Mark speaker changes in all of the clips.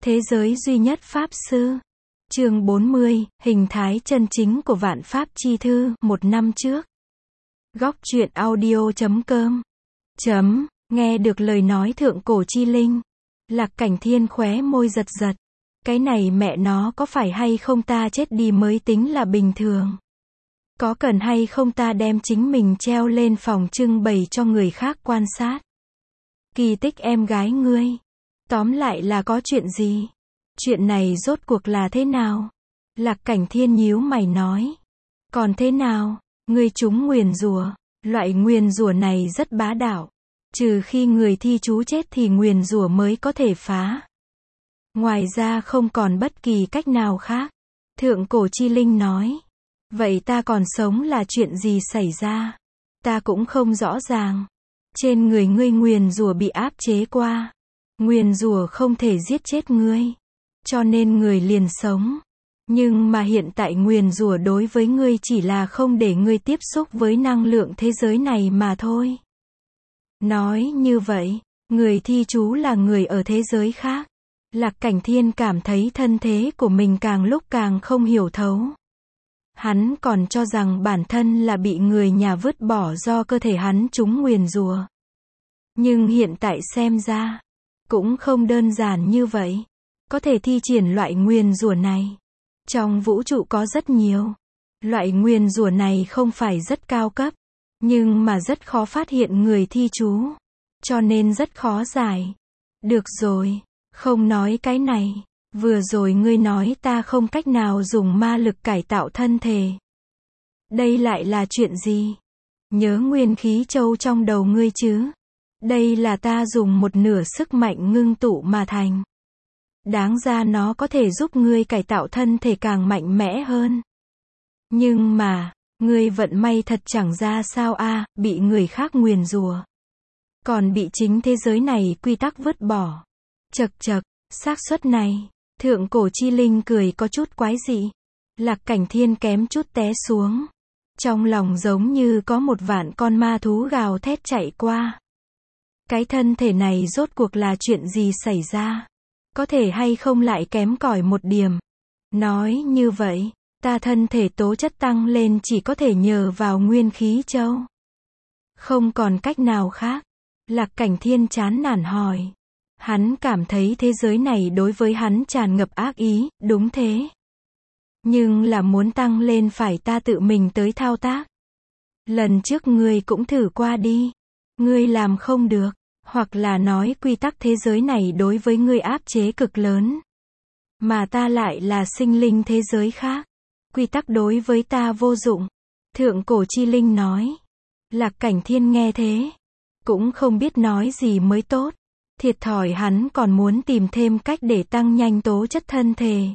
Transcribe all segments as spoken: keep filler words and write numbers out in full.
Speaker 1: Thế giới duy nhất Pháp Sư. Chương bốn mươi, hình thái chân chính của Vạn Pháp Chi Thư, một năm trước. Góc truyện audio chấm com. Chấm, nghe được lời nói thượng cổ chi linh. Lạc Cảnh Thiên khóe môi giật giật. Cái này mẹ nó có phải hay không ta chết đi mới tính là bình thường? Có cần hay không ta đem chính mình treo lên phòng trưng bày cho người khác quan sát? Kỳ tích em gái ngươi. Tóm lại là có chuyện gì? Chuyện này rốt cuộc là thế nào? Lạc Cảnh Thiên nhíu mày nói. Còn thế nào? Ngươi trúng nguyền rủa. Loại nguyền rủa này rất bá đạo. Trừ khi người thi chú chết thì nguyền rủa mới có thể phá. Ngoài ra không còn bất kỳ cách nào khác. Thượng cổ chi linh nói. Vậy ta còn sống là chuyện gì xảy ra? Ta cũng không rõ ràng. Trên người ngươi nguyền rủa bị áp chế qua. Nguyền rủa không thể giết chết ngươi. Cho nên người liền sống. Nhưng mà hiện tại nguyền rủa đối với ngươi chỉ là không để ngươi tiếp xúc với năng lượng thế giới này mà thôi. Nói như vậy, người thi chú là người ở thế giới khác. Lạc Cảnh Thiên cảm thấy thân thế của mình càng lúc càng không hiểu thấu. Hắn còn cho rằng bản thân là bị người nhà vứt bỏ do cơ thể hắn trúng nguyền rủa. Nhưng hiện tại xem ra, cũng không đơn giản như vậy. Có thể thi triển loại nguyền rủa này. Trong vũ trụ có rất nhiều. Loại nguyền rủa này không phải rất cao cấp, nhưng mà rất khó phát hiện người thi chú. Cho nên rất khó giải. Được rồi, không nói cái này. Vừa rồi ngươi nói ta không cách nào dùng ma lực cải tạo thân thể. Đây lại là chuyện gì? Nhớ nguyên khí châu trong đầu ngươi chứ? Đây là ta dùng một nửa sức mạnh ngưng tụ mà thành. Đáng ra nó có thể giúp ngươi cải tạo thân thể càng mạnh mẽ hơn. Nhưng mà, ngươi vận may thật chẳng ra sao a, bị người khác nguyền rủa. Còn bị chính thế giới này quy tắc vứt bỏ. Chậc chậc, xác suất này. Thượng cổ chi linh cười có chút quái dị. Lạc Cảnh Thiên kém chút té xuống. Trong lòng giống như có một vạn con ma thú gào thét chạy qua. Cái thân thể này rốt cuộc là chuyện gì xảy ra? Có thể hay không lại kém cỏi một điểm? Nói như vậy, ta thân thể tố chất tăng lên chỉ có thể nhờ vào nguyên khí châu. Không còn cách nào khác. Lạc Cảnh Thiên chán nản hỏi. Hắn cảm thấy thế giới này đối với hắn tràn ngập ác ý, đúng thế. Nhưng là muốn tăng lên phải ta tự mình tới thao tác. Lần trước ngươi cũng thử qua đi. Ngươi làm không được, hoặc là nói quy tắc thế giới này đối với ngươi áp chế cực lớn. Mà ta lại là sinh linh thế giới khác. Quy tắc đối với ta vô dụng. Thượng cổ chi linh nói. Lạc Cảnh Thiên nghe thế. Cũng không biết nói gì mới tốt. Thiệt thòi hắn còn muốn tìm thêm cách để tăng nhanh tố chất thân thể.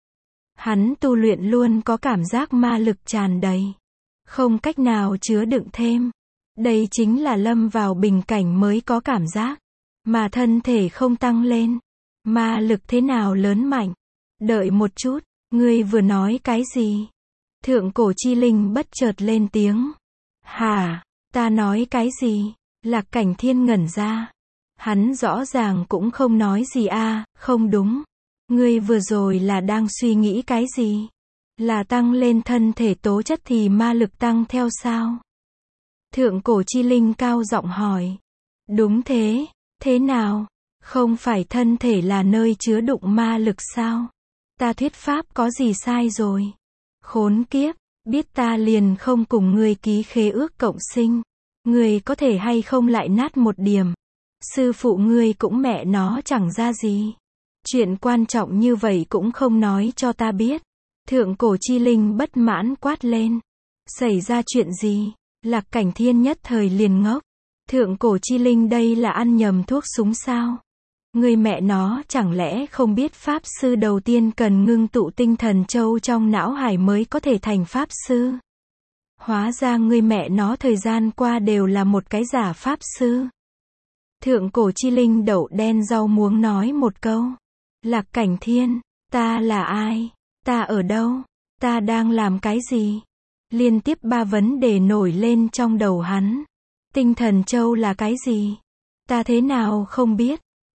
Speaker 1: Hắn tu luyện luôn có cảm giác ma lực tràn đầy. Không cách nào chứa đựng thêm. Đây chính là lâm vào bình cảnh mới có cảm giác. Mà thân thể không tăng lên. Ma lực thế nào lớn mạnh. Đợi một chút, ngươi vừa nói cái gì? Thượng cổ chi linh bất chợt lên tiếng. Hả, ta nói cái gì? Lạc Cảnh Thiên ngẩn ra. Hắn rõ ràng cũng không nói gì a, không đúng. Ngươi vừa rồi là đang suy nghĩ cái gì? Là tăng lên thân thể tố chất thì ma lực tăng theo sao? Thượng cổ chi linh cao giọng hỏi. Đúng thế, thế nào? Không phải thân thể là nơi chứa đựng ma lực sao? Ta thuyết pháp có gì sai rồi? Khốn kiếp, biết ta liền không cùng ngươi ký khế ước cộng sinh. Ngươi có thể hay không lại nát một điểm. Sư phụ ngươi cũng mẹ nó chẳng ra gì. Chuyện quan trọng như vậy cũng không nói cho ta biết. Thượng cổ chi linh bất mãn quát lên. Xảy ra chuyện gì? Lạc Cảnh Thiên nhất thời liền ngốc. Thượng cổ chi linh đây là ăn nhầm thuốc súng sao? Ngươi mẹ nó chẳng lẽ không biết pháp sư đầu tiên cần ngưng tụ tinh thần châu trong não hải mới có thể thành pháp sư? Hóa ra ngươi mẹ nó thời gian qua đều là một cái giả pháp sư. Thượng cổ chi linh đậu đen rau muống nói một câu. Lạc Cảnh Thiên, ta là ai? Ta ở đâu? Ta đang làm cái gì? Liên tiếp ba vấn đề nổi lên trong đầu hắn. Tinh thần châu là cái gì? Ta thế nào không biết?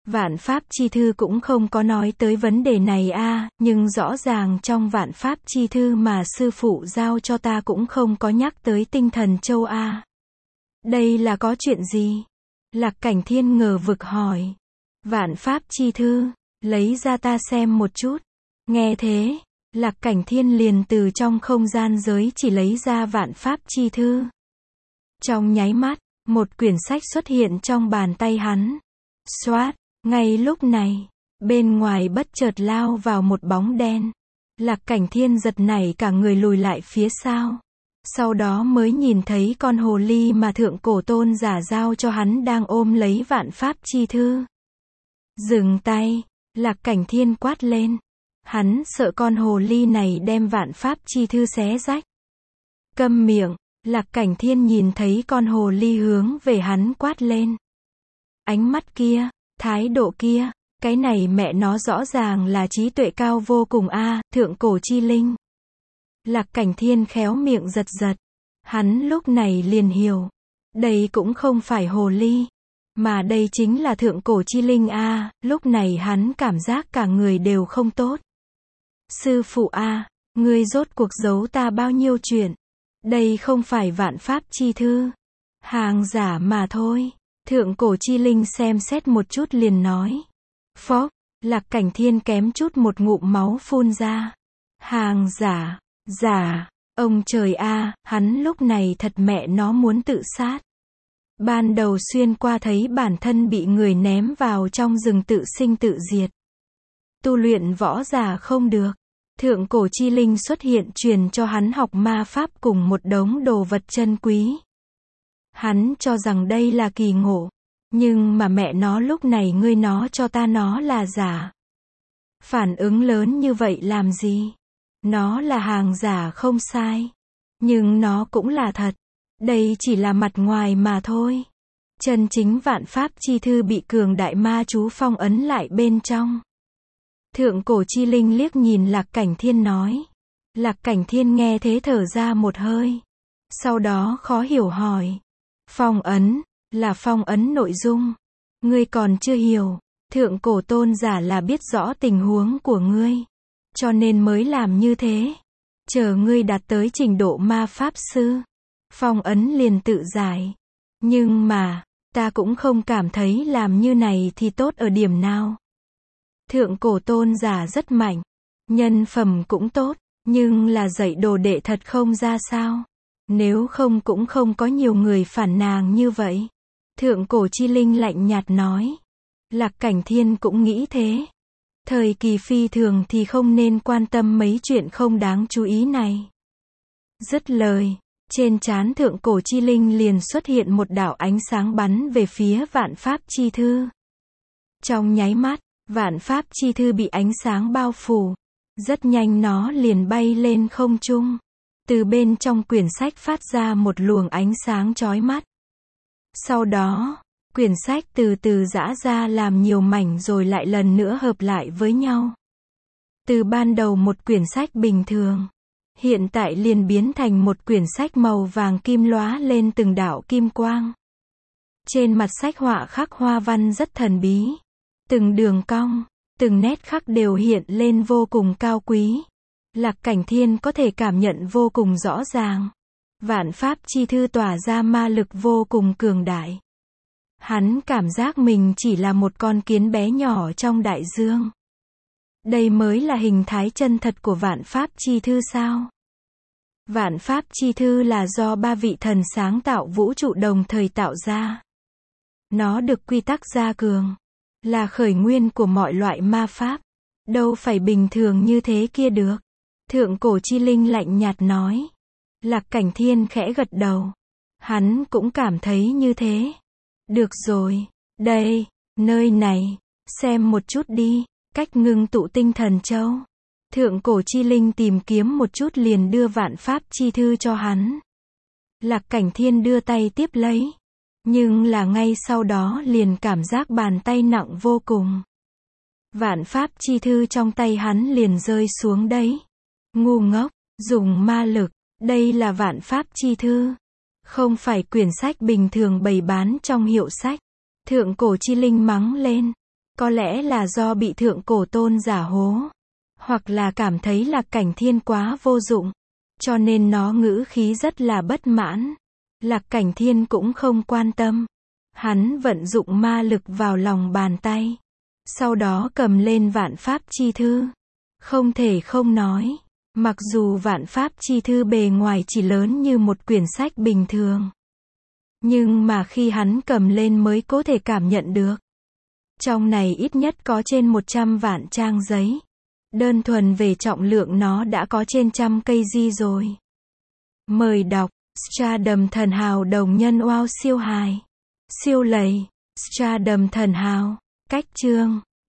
Speaker 1: Vạn Pháp Chi Thư cũng không có nói tới vấn đề này a, nhưng rõ ràng trong Vạn Pháp Chi Thư mà sư phụ giao cho ta cũng không có nhắc tới Tinh Thần Châu a. Đây là có chuyện gì? Lạc Cảnh Thiên ngờ vực hỏi. Vạn Pháp Chi Thư, lấy ra ta xem một chút. Nghe thế, Lạc Cảnh Thiên liền từ trong không gian giới chỉ lấy ra Vạn Pháp Chi Thư. Trong nháy mắt, một quyển sách xuất hiện trong bàn tay hắn. Xoát, ngay lúc này, bên ngoài bất chợt lao vào một bóng đen. Lạc Cảnh Thiên giật nảy cả người lùi lại phía sau. Sau đó mới nhìn thấy con hồ ly mà thượng cổ tôn giả giao cho hắn đang ôm lấy Vạn Pháp Chi Thư. Dừng tay, Lạc Cảnh Thiên quát lên. Hắn sợ con hồ ly này đem Vạn Pháp Chi Thư xé rách. Câm miệng, Lạc Cảnh Thiên nhìn thấy con hồ ly hướng về hắn quát lên. Ánh mắt kia, thái độ kia, cái này mẹ nó rõ ràng là trí tuệ cao vô cùng a, thượng cổ chi linh. Lạc Cảnh Thiên khéo miệng giật giật. Hắn lúc này liền hiểu. Đây cũng không phải hồ ly. Mà đây chính là thượng cổ chi linh a, lúc này hắn cảm giác cả người đều không tốt. Sư phụ a, ngươi rốt cuộc giấu ta bao nhiêu chuyện. Đây không phải Vạn Pháp Chi Thư. Hàng giả mà thôi. Thượng cổ chi linh xem xét một chút liền nói. Phốc, Lạc Cảnh Thiên kém chút một ngụm máu phun ra. Hàng giả, giả, ông trời a, hắn lúc này thật mẹ nó muốn tự sát. Ban đầu xuyên qua thấy bản thân bị người ném vào trong rừng tự sinh tự diệt. Tu luyện võ giả không được. Thượng cổ chi linh xuất hiện truyền cho hắn học ma pháp cùng một đống đồ vật chân quý. Hắn cho rằng đây là kỳ ngộ. Nhưng mà mẹ nó lúc này ngươi nó cho ta nó là giả. Phản ứng lớn như vậy làm gì? Nó là hàng giả không sai. Nhưng nó cũng là thật. Đây chỉ là mặt ngoài mà thôi. Chân chính Vạn Pháp Chi Thư bị cường đại ma chú phong ấn lại bên trong. Thượng cổ chi linh liếc nhìn Lạc Cảnh Thiên nói. Lạc Cảnh Thiên nghe thế thở ra một hơi. Sau đó khó hiểu hỏi. Phong ấn, là phong ấn nội dung. Ngươi còn chưa hiểu. Thượng cổ tôn giả là biết rõ tình huống của ngươi. Cho nên mới làm như thế. Chờ ngươi đạt tới trình độ ma pháp sư. Phong ấn liền tự giải. Nhưng mà, ta cũng không cảm thấy làm như này thì tốt ở điểm nào. Thượng cổ tôn giả rất mạnh. Nhân phẩm cũng tốt. Nhưng là dạy đồ đệ thật không ra sao. Nếu không cũng không có nhiều người phản nàng như vậy. Thượng cổ chi linh lạnh nhạt nói. Lạc Cảnh Thiên cũng nghĩ thế. Thời kỳ phi thường thì không nên quan tâm mấy chuyện không đáng chú ý này. Dứt lời, trên trán thượng cổ chi linh liền xuất hiện một đạo ánh sáng bắn về phía Vạn Pháp Chi Thư. Trong nháy mắt, Vạn Pháp Chi Thư bị ánh sáng bao phủ. Rất nhanh nó liền bay lên không trung. Từ bên trong quyển sách phát ra một luồng ánh sáng chói mắt. Sau đó, quyển sách từ từ giã ra làm nhiều mảnh rồi lại lần nữa hợp lại với nhau. Từ ban đầu một quyển sách bình thường, hiện tại liền biến thành một quyển sách màu vàng kim lóa lên từng đạo kim quang. Trên mặt sách họa khắc hoa văn rất thần bí. Từng đường cong, từng nét khắc đều hiện lên vô cùng cao quý. Lạc Cảnh Thiên có thể cảm nhận vô cùng rõ ràng. Vạn Pháp Chi Thư tỏa ra ma lực vô cùng cường đại. Hắn cảm giác mình chỉ là một con kiến bé nhỏ trong đại dương. Đây mới là hình thái chân thật của Vạn Pháp Chi Thư sao? Vạn Pháp Chi Thư là do ba vị thần sáng tạo vũ trụ đồng thời tạo ra. Nó được quy tắc gia cường. Là khởi nguyên của mọi loại ma pháp. Đâu phải bình thường như thế kia được. Thượng cổ chi linh lạnh nhạt nói. Lạc Cảnh Thiên khẽ gật đầu. Hắn cũng cảm thấy như thế. Được rồi, đây, nơi này, xem một chút đi, cách ngưng tụ tinh thần châu. Thượng cổ chi linh tìm kiếm một chút liền đưa Vạn Pháp Chi Thư cho hắn. Lạc Cảnh Thiên đưa tay tiếp lấy. Nhưng là ngay sau đó liền cảm giác bàn tay nặng vô cùng. Vạn Pháp Chi Thư trong tay hắn liền rơi xuống đấy. Ngu ngốc, dùng ma lực, đây là Vạn Pháp Chi Thư. Không phải quyển sách bình thường bày bán trong hiệu sách. Thượng cổ chi linh mắng lên. Có lẽ là do bị thượng cổ tôn giả hố. Hoặc là cảm thấy Lạc Cảnh Thiên quá vô dụng. Cho nên nó ngữ khí rất là bất mãn. Lạc Cảnh Thiên cũng không quan tâm. Hắn vận dụng ma lực vào lòng bàn tay. Sau đó cầm lên Vạn Pháp Chi Thư. Không thể không nói. Mặc dù Vạn Pháp Chi Thư bề ngoài chỉ lớn như một quyển sách bình thường. Nhưng mà khi hắn cầm lên mới có thể cảm nhận được. Trong này ít nhất có trên một trăm vạn trang giấy. Đơn thuần về trọng lượng nó đã có trên trăm cây di rồi. Mời đọc. Stardom Thần Hào Đồng Nhân Wow siêu hài. Siêu lầy. Stardom Thần Hào. Cách chương.